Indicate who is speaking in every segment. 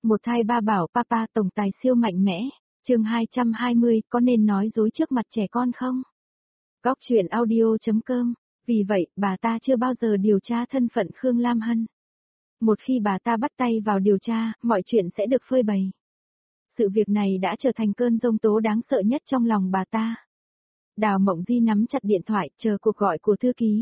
Speaker 1: Một thai ba bảo papa tổng tài siêu mạnh mẽ, chương 220, có nên nói dối trước mặt trẻ con không? Góc truyện audio.com, vì vậy bà ta chưa bao giờ điều tra thân phận Khương Lam Hân. Một khi bà ta bắt tay vào điều tra, mọi chuyện sẽ được phơi bày. Sự việc này đã trở thành cơn giông tố đáng sợ nhất trong lòng bà ta. Đào Mộng Di nắm chặt điện thoại chờ cuộc gọi của thư ký.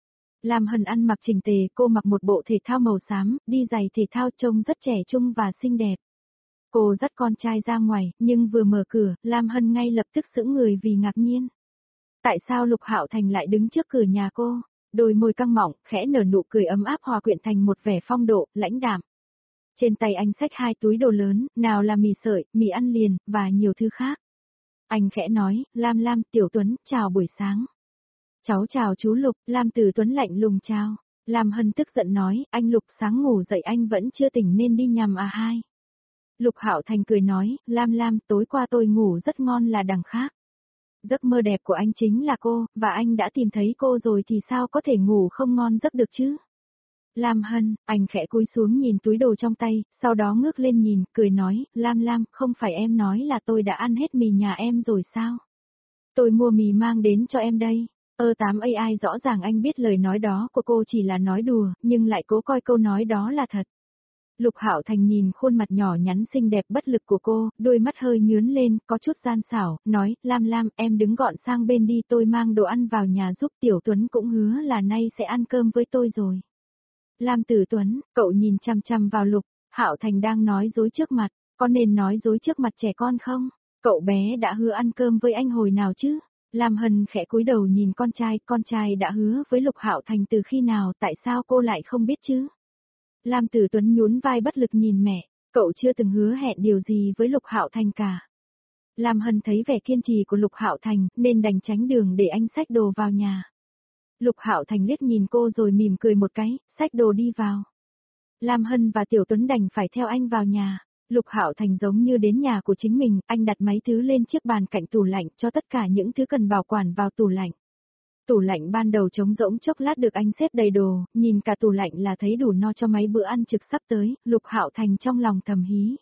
Speaker 1: Lam Hân ăn mặc chỉnh tề, cô mặc một bộ thể thao màu xám, đi giày thể thao trông rất trẻ trung và xinh đẹp. Cô dắt con trai ra ngoài, nhưng vừa mở cửa, Lam Hân ngay lập tức sững người vì ngạc nhiên. Tại sao Lục Hạo Thành lại đứng trước cửa nhà cô? Đôi môi căng mọng, khẽ nở nụ cười ấm áp hòa quyện thành một vẻ phong độ, lãnh đạm. Trên tay anh xách 2 túi đồ lớn, nào là mì sợi, mì ăn liền, và nhiều thứ khác. Anh khẽ nói, Lam, Tiểu Tuấn, chào buổi sáng. Cháu chào chú Lục, Lam Tử Tuấn lạnh lùng chào. Lam Hân tức giận nói, anh Lục sáng ngủ dậy anh vẫn chưa tỉnh nên đi nhầm à hai. Lục Hạo Thành cười nói, Lam, tối qua tôi ngủ rất ngon là đằng khác. Giấc mơ đẹp của anh chính là cô, và anh đã tìm thấy cô rồi thì sao có thể ngủ không ngon giấc được chứ? Lam Hân, anh khẽ cúi xuống nhìn túi đồ trong tay, sau đó ngước lên nhìn, cười nói, Lam, không phải em nói là tôi đã ăn hết mì nhà em rồi sao? Tôi mua mì mang đến cho em đây. 8 AI rõ ràng anh biết lời nói đó của cô chỉ là nói đùa, nhưng lại cố coi câu nói đó là thật. Lục Hạo Thành nhìn khuôn mặt nhỏ nhắn xinh đẹp bất lực của cô, đôi mắt hơi nhướng lên, có chút gian xảo, nói, Lam, em đứng gọn sang bên đi, tôi mang đồ ăn vào nhà giúp. Tiểu Tuấn cũng hứa là nay sẽ ăn cơm với tôi rồi. Lam Tử Tuấn, cậu nhìn chăm chăm vào Lục Hạo Thành đang nói dối trước mặt, có nên nói dối trước mặt trẻ con không? Cậu bé đã hứa ăn cơm với anh hồi nào chứ? Lam Hân khẽ cúi đầu nhìn con trai đã hứa với Lục Hạo Thành từ khi nào, tại sao cô lại không biết chứ? Lam Tử Tuấn nhún vai bất lực nhìn mẹ, cậu chưa từng hứa hẹn điều gì với Lục Hạo Thành cả. Lam Hân thấy vẻ kiên trì của Lục Hạo Thành, nên đành tránh đường để anh xách đồ vào nhà. Lục Hạo Thành liếc nhìn cô rồi mỉm cười một cái, xách đồ đi vào. Lam Hân và Tiểu Tuấn đành phải theo anh vào nhà. Lục Hạo Thành giống như đến nhà của chính mình, anh đặt mấy thứ lên chiếc bàn cạnh tủ lạnh cho tất cả những thứ cần bảo quản vào tủ lạnh. Tủ lạnh ban đầu trống rỗng, chốc lát được anh xếp đầy đồ, nhìn cả tủ lạnh là thấy đủ no cho mấy bữa ăn trực sắp tới. Lục Hạo Thành trong lòng thầm hí.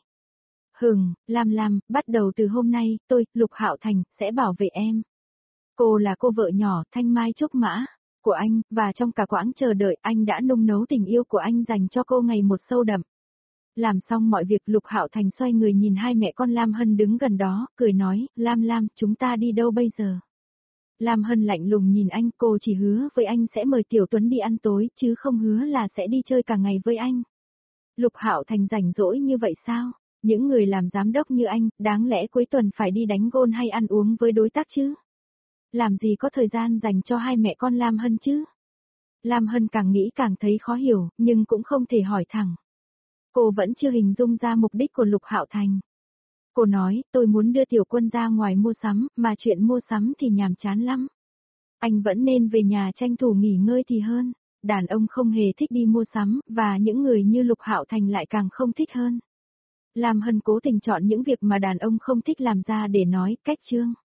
Speaker 1: Lam, bắt đầu từ hôm nay, tôi, Lục Hạo Thành, sẽ bảo vệ em. Cô là cô vợ nhỏ, thanh mai trúc mã của anh, và trong cả quãng chờ đợi anh đã nung nấu tình yêu của anh dành cho cô ngày một sâu đậm. Làm xong mọi việc, Lục Hạo Thành xoay người nhìn hai mẹ con Lam Hân đứng gần đó, cười nói, Lam, chúng ta đi đâu bây giờ? Lam Hân lạnh lùng nhìn anh, cô chỉ hứa với anh sẽ mời Tiểu Tuấn đi ăn tối, chứ không hứa là sẽ đi chơi cả ngày với anh. Lục Hạo Thành rảnh rỗi như vậy sao? Những người làm giám đốc như anh, đáng lẽ cuối tuần phải đi đánh gôn hay ăn uống với đối tác chứ? Làm gì có thời gian dành cho hai mẹ con Lam Hân chứ? Lam Hân càng nghĩ càng thấy khó hiểu, nhưng cũng không thể hỏi thẳng. Cô vẫn chưa hình dung ra mục đích của Lục Hạo Thành. Cô nói, tôi muốn đưa Tiểu Quân ra ngoài mua sắm, mà chuyện mua sắm thì nhàm chán lắm. Anh vẫn nên về nhà tranh thủ nghỉ ngơi thì hơn. Đàn ông không hề thích đi mua sắm, và những người như Lục Hạo Thành lại càng không thích hơn. Lam Hân cố tình chọn những việc mà đàn ông không thích làm ra để nói, cách chương.